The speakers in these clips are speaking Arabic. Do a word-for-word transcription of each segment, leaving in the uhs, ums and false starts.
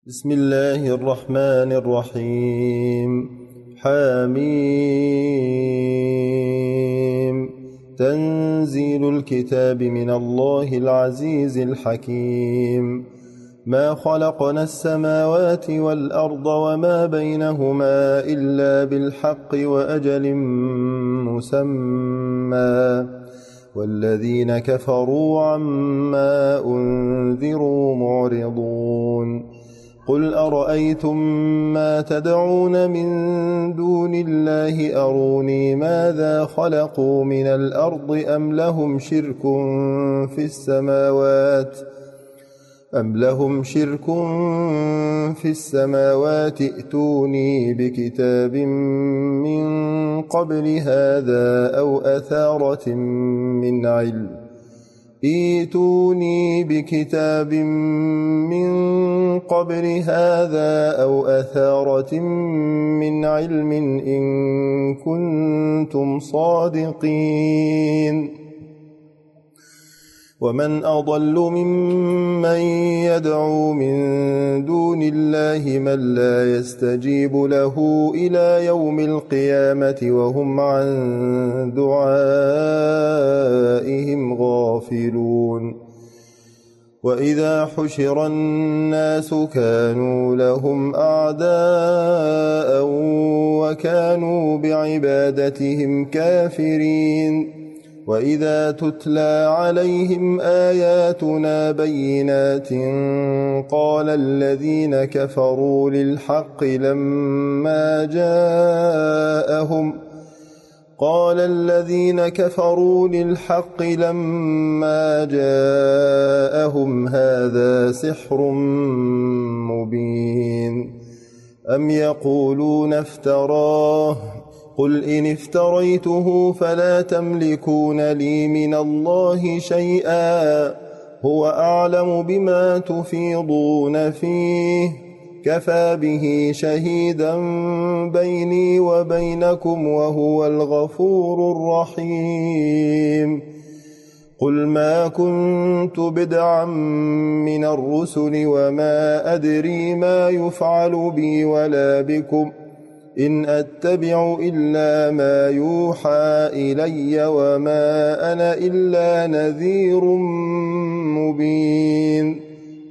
بسم الله الرحمن الرحيم. حميم. تنزيل الكتاب من الله العزيز الحكيم. ما خلقنا السماوات والأرض وما بينهما إلا بالحق وأجل مسمى، والذين كفروا عما أنذروا معرضون. قل أرأيتم ما تدعون من دون الله أروني ماذا خلقوا من الأرض أم لهم شرك في السماوات أم لهم شرك في السماوات ائتوني بكتاب من قبل هذا أو أثارة من علم ائتوني بكتاب من قبل هذا أو أثارة من علم إن كنتم صادقين. ومن أضل ممن يدعو من دون الله من لا يستجيب له إلى يوم القيامة وهم عن دعائهم غافلون. وإذا حشر الناس كانوا لهم أعداء وكانوا بعبادتهم كافرين. وإذا تتلى عليهم آياتنا بينات قال الذين كفروا للحق لما جاءهم قال الذين كفروا للحق لما جاءهم هذا سحر مبين. أم يقولون افتراه قل إن افتريته فلا تملكون لي من الله شيئا هو أعلم بما تفيضون فيه كفى به شهيدا بيني وبينكم وهو الغفور الرحيم. قل ما كنت بدعا من الرسل وما أدري ما يفعل بي ولا بكم إن أتبع إلا ما يوحى إلي وما أنا إلا نذير مبين.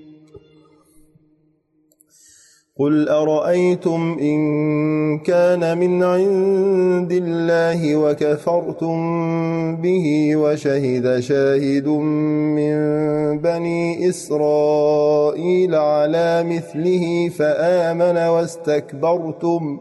قل أرأيتم إن كان من عند الله وكفرتم به وشهد شاهد من بني إسرائيل على مثله فآمن واستكبرتم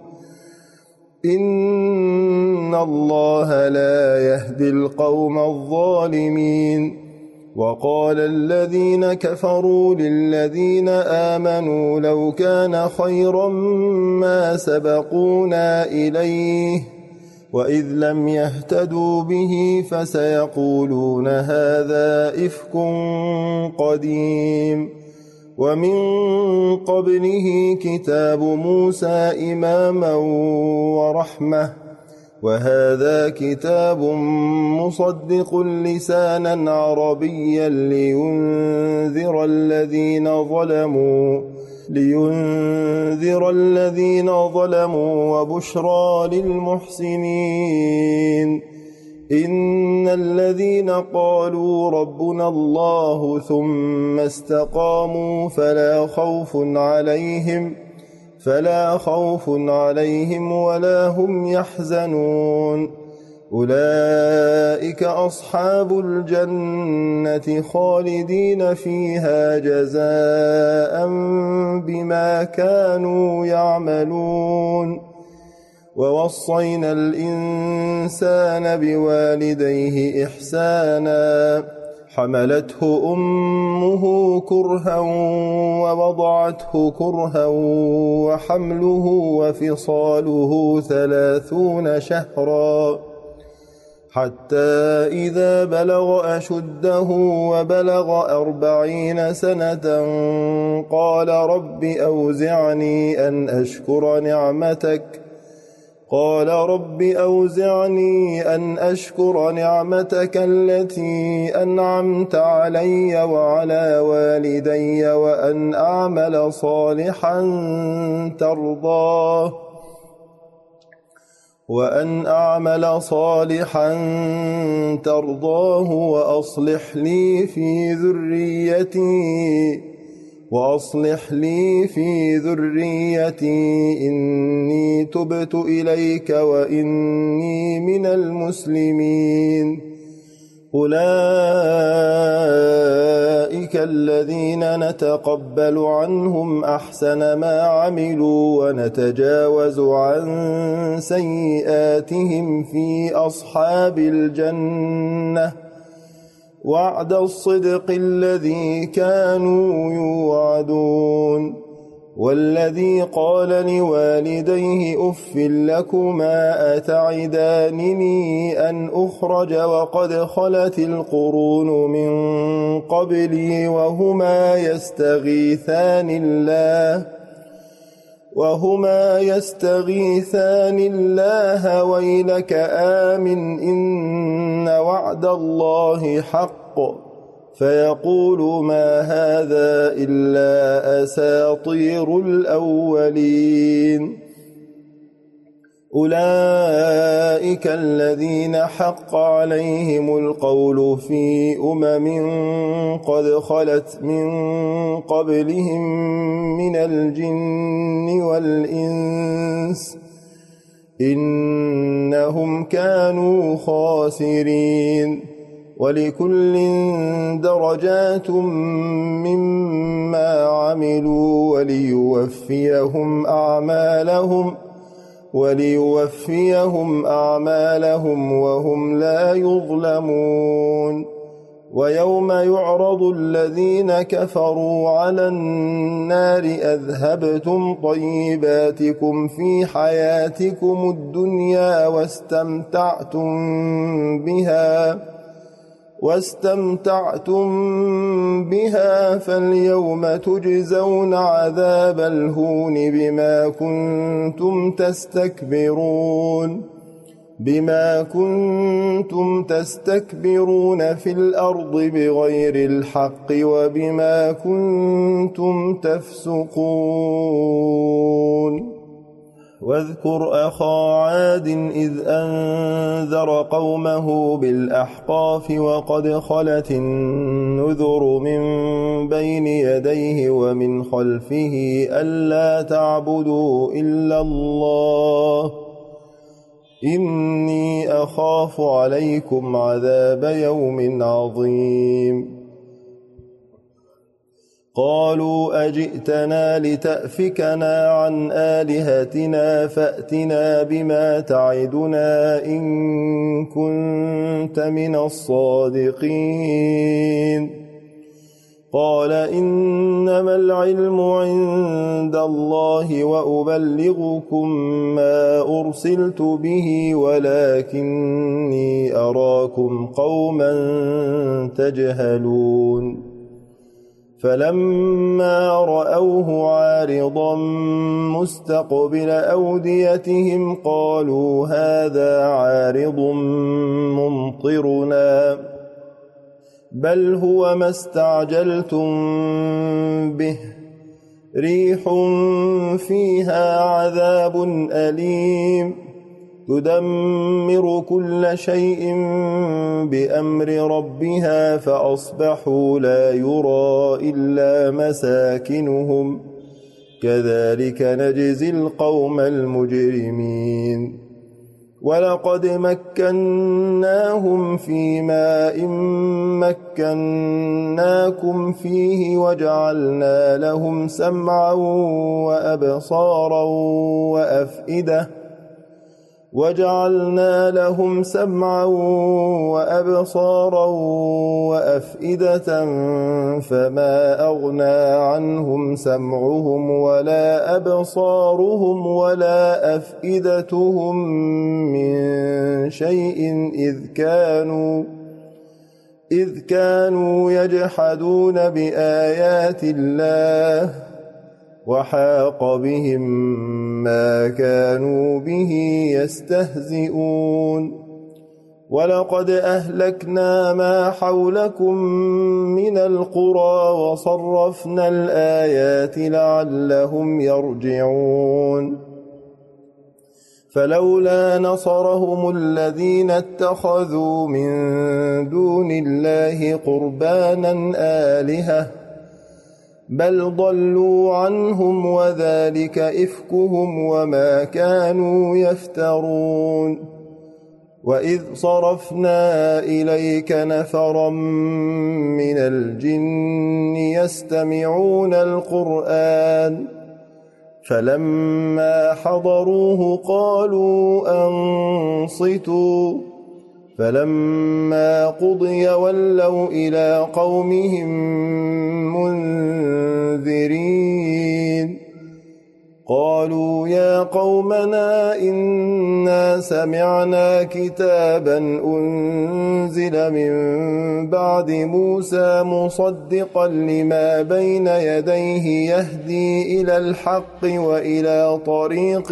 إن الله لا يهدي القوم الظالمين. وقال الذين كفروا للذين آمنوا لو كان خيرا ما سبقونا إليه وإذ لم يهتدوا به فسيقولون هذا إفك قديم. ومن قبله كتاب موسى إماما ورحمة وهذا كتاب مصدق لسانا عربيا لينذر الذين ظلموا لينذر الذين ظلموا وبشرى للمحسنين. إن الذين قالوا ربنا الله ثم استقاموا فلا خوف عليهم فلا خوف عليهم ولا هم يحزنون. أولئك أصحاب الجنة خالدين فيها جزاء بما كانوا يعملون. ووصينا الإنسان بوالديه إحسانا حملته أمه كرها ووضعته كرها وحمله وفصاله ثلاثون شهرا حتى إذا بلغ أشده وبلغ أربعين سنة قال رب أوزعني أن أشكر نعمتك قال رب أوزعني أن أشكر نعمتك التي أنعمت علي وعلى والدي وأن أعمل صالحا ترضاه وأن أعمل صالحا ترضاه وأصلح لي في ذريتي وأصلح لي في ذريتي إني تبت إليك وإني من المسلمين. أولئك الذين نتقبل عنهم أحسن ما عملوا ونتجاوز عن سيئاتهم في أصحاب الجنة وعد الصدق الذي كانوا يوعدون. والذي قال لوالديه أف لكما أتعدانني أن أخرج وقد خلت القرون من قبلي وهما يستغيثان الله وهما يستغيثان الله ويلك آمن إن وعد الله حق فيقول ما هذا إلا أساطير الأولين. أولئك الذين حق عليهم القول في أمم قد خلت من قبلهم من الجن والإنس إنهم كانوا خاسرين. ولكل درجات مما عملوا وليوفيهم أعمالهم وليوفيهم أعمالهم وهم لا يظلمون. ويوم يعرض الذين كفروا على النار أذهبتم طيباتكم في حياتكم الدنيا واستمتعتم بها واستمتعتم بها فاليوم تجزون عذاب الهون بما كنتم تستكبرون بما كنتم تستكبرون في الأرض بغير الحق وبما كنتم تفسقون. واذكر أخا عاد إذ أنذر قومه بالأحقاف وقد خلت النذر من بين يديه ومن خلفه ألا تعبدوا إلا الله إني أخاف عليكم عذاب يوم عظيم. قالوا أجئتنا لتأفكنا عن آلهتنا فأتنا بما تعدنا إن كنت من الصادقين. قال إنما العلم عند الله وأبلغكم ما أرسلت به ولكني أراكم قوما تجهلون. فلما رأوه عارضا مستقبل أوديتهم قالوا هذا عارض ممطرنا بل هو ما استعجلتم به ريح فيها عذاب أليم تدمر كل شيء بأمر ربها فأصبحوا لا يرى إلا مساكنهم كذلك نجزي القوم المجرمين. ولقد مكناهم في ماء مكناكم فيه وجعلنا لهم سمعا وأبصارا وأفئدة وجعلنا لهم سمعا وأبصارا وأفئدة فما أغنى عنهم سمعهم ولا أبصارهم ولا أفئدتهم من شيء إذ كانوا إذ كانوا يجحدون بآيات الله وحاق بهم ما كانوا به يستهزئون ولقد أهلكنا ما حولكم من القرى وصرفنا الآيات لعلهم يرجعون فلولا نصرهم الذين اتخذوا من دون الله قربانا آلهة بل ضلوا عنهم وذلك إفكهم وما كانوا يفترون وإذ صرفنا إليك نفرا من الجن يستمعون القرآن فلما حضروه قالوا أنصتوا فلما قضي ولوا إلى قومهم منذرين قالوا يا قومنا إنا سمعنا كتابا أنزل من بعد موسى مصدقا لما بين يديه يهدي إلى الحق وإلى طريق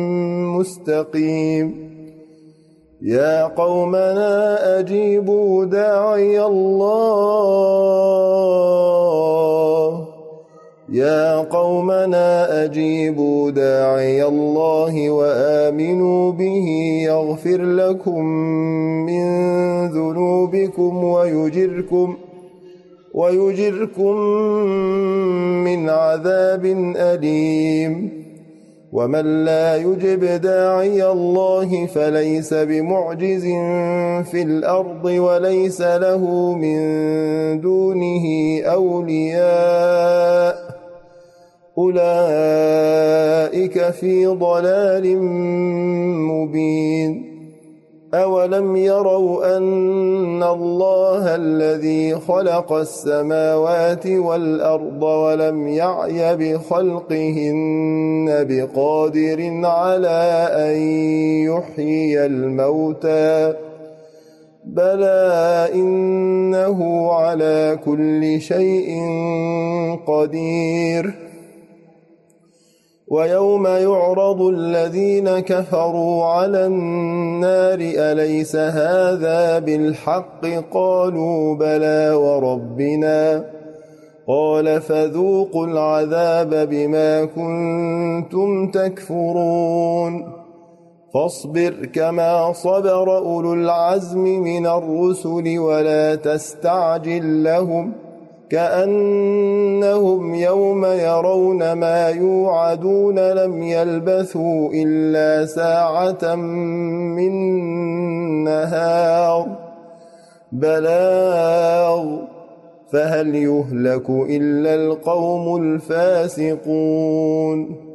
مستقيم يا قومنا أجيبوا داعي الله يا قومنا أجيبوا داعي الله وآمنوا به يغفر لكم من ذنوبكم ويجركم ويجركم من عذاب أليم ومن لا يجب داعي الله فليس بمعجز في الأرض وليس له من دونه أولياء أولئك في ضلال مبين أولم يروا أن الله الذي خلق السماوات والأرض ولم يعي بخلقهن بقادر على أن يحيي الموتى بلى إنه على كل شيء قدير ويوم يعرض الذين كفروا على النار أليس هذا بالحق قالوا بلى وربنا قال فذوقوا العذاب بما كنتم تكفرون فاصبر كما صبر أولو العزم من الرسل ولا تستعجل لهم كأنهم يوم يرون ما يوعدون لم يلبثوا إلا ساعة من نهار بلاغ فهل يهلك إلا القوم الفاسقون